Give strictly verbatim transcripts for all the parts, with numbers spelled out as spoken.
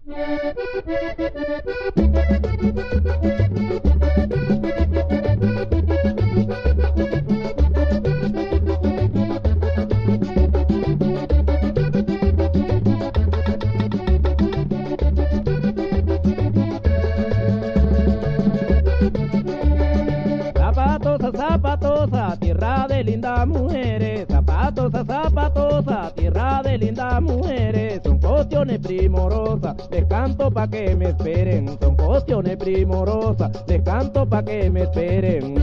Zapatosa, zapatosa, tierra de lindas mujeres. Zapatosa, zapatosa, tierra de lindas mujeres. Son cuestiones primorosas, les canto pa' que me esperen. Son cuestiones primorosas, les canto pa' que me esperen.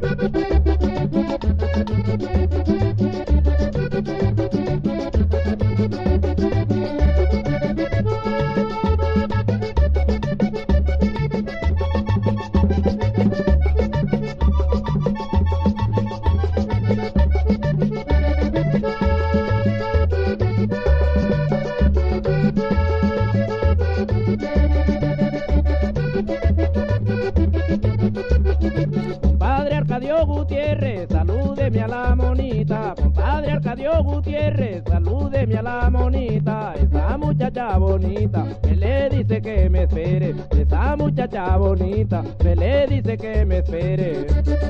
Compadre Arcadio Gutiérrez, salúdeme a la monita. Compadre Arcadio Gutiérrez, salúdeme a la monita. Esa muchacha bonita me le dice que me espere. Esa muchacha bonita me le dice que me espere.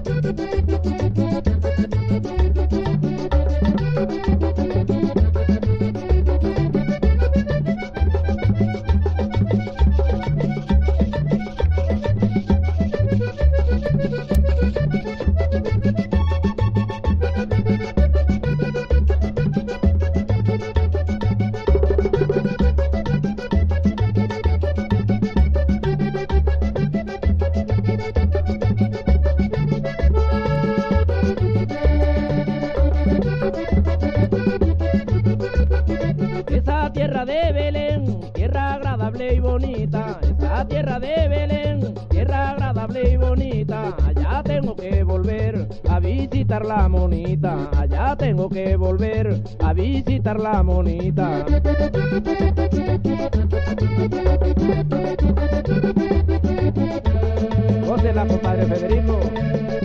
Esa tierra de Belén, tierra agradable y bonita. Esa tierra de Belén, tierra agradable y bonita. Allá tengo que volver a visitar la monita. Allá tengo que volver a visitar la monita. Gócela, compadre Federico.